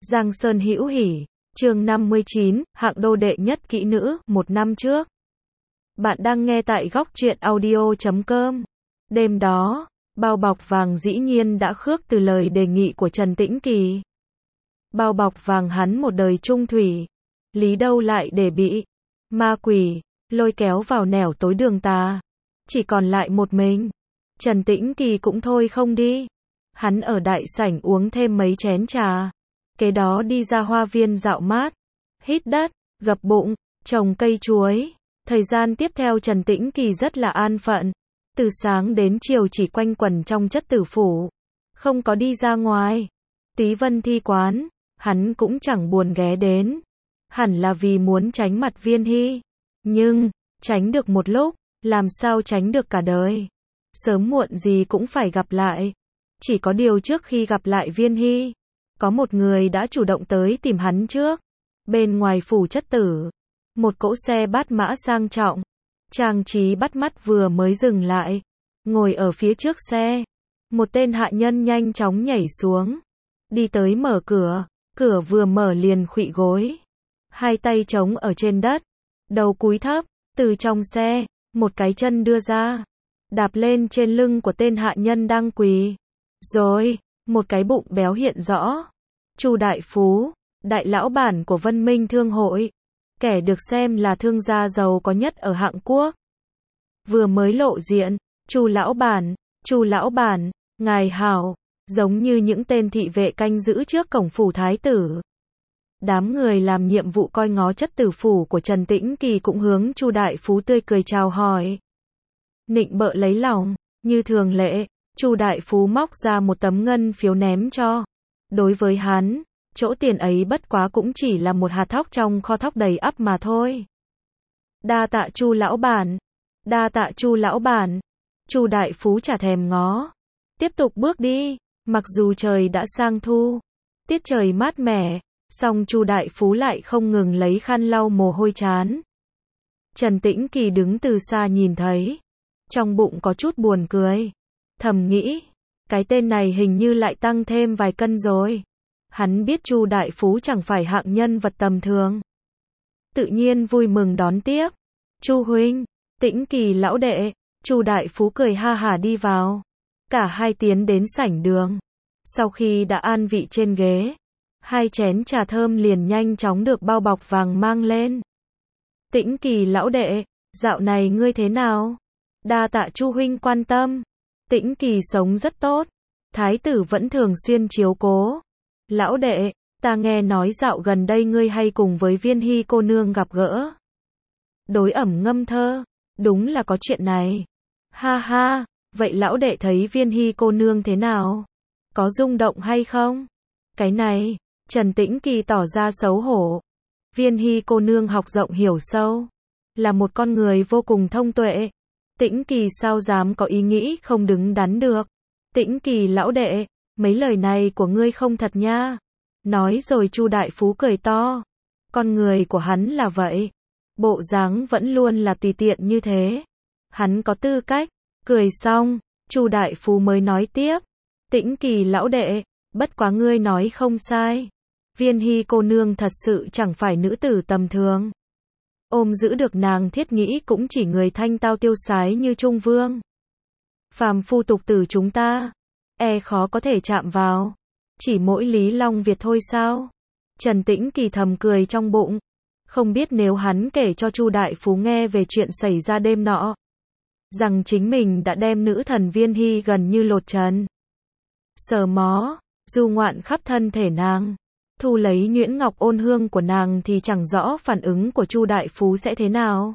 Giang Sơn Hữu Hỉ, chương 59, hạng đô đệ nhất kỹ nữ, 1 năm trước. Bạn đang nghe tại góc truyện audio.com. Đêm đó, bao bọc vàng dĩ nhiên đã khước từ lời đề nghị của Trần Tĩnh Kỳ. Bao bọc vàng hắn một đời trung thủy, lý đâu lại để bị ma quỷ lôi kéo vào nẻo tối đường tà. Chỉ còn lại một mình. Trần Tĩnh Kỳ cũng thôi không đi. Hắn ở đại sảnh uống thêm mấy chén trà. Kế đó đi ra hoa viên dạo mát, hít đất, gập bụng, trồng cây chuối. Thời gian tiếp theo Trần Tĩnh Kỳ rất là an phận. Từ sáng đến chiều chỉ quanh quẩn trong chất tử phủ. Không có đi ra ngoài. Túy Vân Thi quán, hắn cũng chẳng buồn ghé đến. Hẳn là vì muốn tránh mặt Viên Hy. Nhưng, tránh được một lúc, làm sao tránh được cả đời. Sớm muộn gì cũng phải gặp lại. Chỉ có điều trước khi gặp lại Viên Hy, có một người đã chủ động tới tìm hắn trước. Bên ngoài phủ chất tử, một cỗ xe bát mã sang trọng, trang trí bắt mắt vừa mới dừng lại. Ngồi ở phía trước xe, một tên hạ nhân nhanh chóng nhảy xuống, đi tới mở cửa. Cửa vừa mở liền khuỵu gối, hai tay trống ở trên đất, đầu cúi thấp. Từ trong xe, một cái chân đưa ra, đạp lên trên lưng của tên hạ nhân đang quỳ. Rồi, một cái bụng béo hiện rõ. Chu Đại Phú, đại lão bản của Vân Minh Thương hội, kẻ được xem là thương gia giàu có nhất ở Hạng Quốc. Vừa mới lộ diện, Chu lão bản, ngài hảo, giống như những tên thị vệ canh giữ trước cổng phủ thái tử. Đám người làm nhiệm vụ coi ngó chất tử phủ của Trần Tĩnh Kỳ cũng hướng Chu Đại Phú tươi cười chào hỏi. Nịnh bợ lấy lòng, như thường lệ, Chu Đại Phú móc ra một tấm ngân phiếu ném cho. Đối với hắn, chỗ tiền ấy bất quá cũng chỉ là một hạt thóc trong kho thóc đầy ắp mà thôi. Đa tạ Chu lão bản, đa tạ Chu lão bản. Chu Đại Phú chả thèm ngó, tiếp tục bước đi. Mặc dù trời đã sang thu, tiết trời mát mẻ, song Chu Đại Phú lại không ngừng lấy khăn lau mồ hôi trán. Trần Tĩnh Kỳ đứng từ xa nhìn thấy, trong bụng có chút buồn cười, thầm nghĩ, cái tên này hình như lại tăng thêm vài cân rồi. Hắn biết Chu Đại Phú chẳng phải hạng nhân vật tầm thường, tự nhiên vui mừng đón tiếp. Chu huynh, Tĩnh Kỳ lão đệ. Chu Đại Phú cười ha hả đi vào. Cả hai tiến đến sảnh đường. Sau khi đã an vị trên ghế, hai chén trà thơm liền nhanh chóng được bao bọc vàng mang lên. Tĩnh Kỳ lão đệ, dạo này ngươi thế nào? Đa tạ Chu huynh quan tâm. Tĩnh Kỳ sống rất tốt, thái tử vẫn thường xuyên chiếu cố. Lão đệ, ta nghe nói dạo gần đây ngươi hay cùng với Viên Hy cô nương gặp gỡ, đối ẩm ngâm thơ, đúng là có chuyện này. Ha ha, vậy lão đệ thấy Viên Hy cô nương thế nào? Có rung động hay không? Cái này, Trần Tĩnh Kỳ tỏ ra xấu hổ. Viên Hy cô nương học rộng hiểu sâu, là một con người vô cùng thông tuệ. Tĩnh Kỳ sao dám có ý nghĩ không đứng đắn được. Tĩnh Kỳ lão đệ, mấy lời này của ngươi không thật nha. Nói rồi Chu Đại Phú cười to. Con người của hắn là vậy, bộ dáng vẫn luôn là tùy tiện như thế. Hắn có tư cách. Cười xong, Chu Đại Phú mới nói tiếp. Tĩnh Kỳ lão đệ, bất quá ngươi nói không sai. Viên Hy cô nương thật sự chẳng phải nữ tử tầm thường. Ôm giữ được nàng thiết nghĩ cũng chỉ người thanh tao tiêu sái như Trung Vương. Phàm phu tục tử chúng ta, khó có thể chạm vào. Chỉ mỗi Lý Long Việt thôi sao? Trần Tĩnh Kỳ thầm cười trong bụng. Không biết nếu hắn kể cho Chu Đại Phú nghe về chuyện xảy ra đêm nọ, rằng chính mình đã đem nữ thần Viên Hy gần như lột trần, sờ mó, du ngoạn khắp thân thể nàng, thu lấy nhuyễn ngọc ôn hương của nàng thì chẳng rõ phản ứng của Chu Đại Phú sẽ thế nào.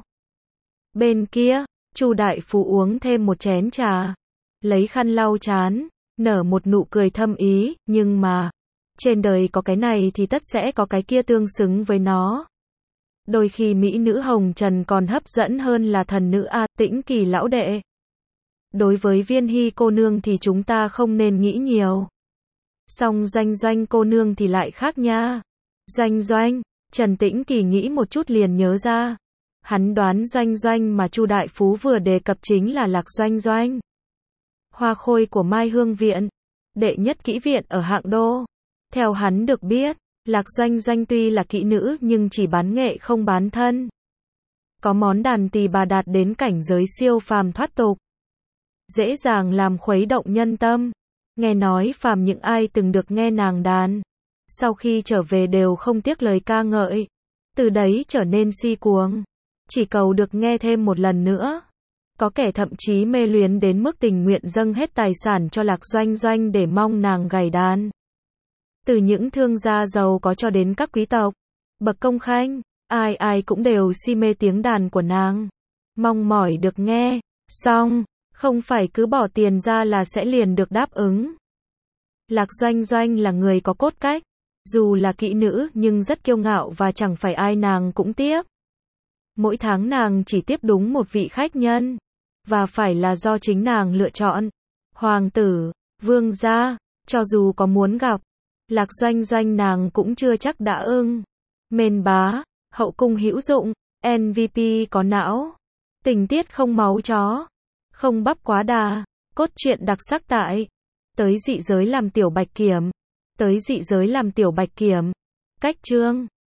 Bên kia, Chu Đại Phú uống thêm một chén trà, lấy khăn lau trán, nở một nụ cười thâm ý, nhưng mà, trên đời có cái này thì tất sẽ có cái kia tương xứng với nó. Đôi khi mỹ nữ hồng trần còn hấp dẫn hơn là thần nữ a. Tĩnh Kỳ lão đệ, đối với Viên Hy cô nương thì chúng ta không nên nghĩ nhiều. Song Doanh Doanh cô nương thì lại khác nha. Doanh Doanh, Trần Tĩnh Kỳ nghĩ một chút liền nhớ ra. Hắn đoán Doanh Doanh mà Chu Đại Phú vừa đề cập chính là Lạc Doanh Doanh, hoa khôi của Mai Hương viện, đệ nhất kỹ viện ở Hạng Đô. Theo hắn được biết, Lạc Doanh Doanh tuy là kỹ nữ nhưng chỉ bán nghệ không bán thân. Có món đàn tỳ bà đạt đến cảnh giới siêu phàm thoát tục. Dễ dàng làm khuấy động nhân tâm. Nghe nói phàm những ai từng được nghe nàng đàn, sau khi trở về đều không tiếc lời ca ngợi. Từ đấy trở nên si cuồng. Chỉ cầu được nghe thêm một lần nữa. Có kẻ thậm chí mê luyến đến mức tình nguyện dâng hết tài sản cho Lạc Doanh Doanh để mong nàng gảy đàn. Từ những thương gia giàu có cho đến các quý tộc, bậc công khanh, ai ai cũng đều si mê tiếng đàn của nàng. Mong mỏi được nghe, xong, không phải cứ bỏ tiền ra là sẽ liền được đáp ứng. Lạc Doanh Doanh là người có cốt cách, dù là kỹ nữ nhưng rất kiêu ngạo và chẳng phải ai nàng cũng tiếp. Mỗi tháng nàng chỉ tiếp đúng một vị khách nhân, và phải là do chính nàng lựa chọn. Hoàng tử, vương gia, cho dù có muốn gặp, Lạc Doanh Doanh nàng cũng chưa chắc đã ưng. Mên bá, hậu cung hữu dụng, MVP có não, tình tiết không máu chó, không bắp quá đà, cốt truyện đặc sắc tại Tới dị giới làm tiểu bạch kiểm. Tới dị giới làm tiểu bạch kiểm. Cách chương